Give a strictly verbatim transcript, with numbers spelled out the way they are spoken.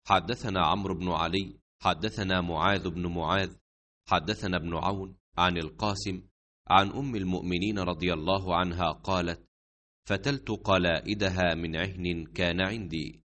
حدثنا عمرو بن علي حدثنا معاذ بن معاذ حدثنا ابن عون عن القاسم عن أم المؤمنين رضي الله عنها قالت: فتلت قلائدها من عهن كان عندي،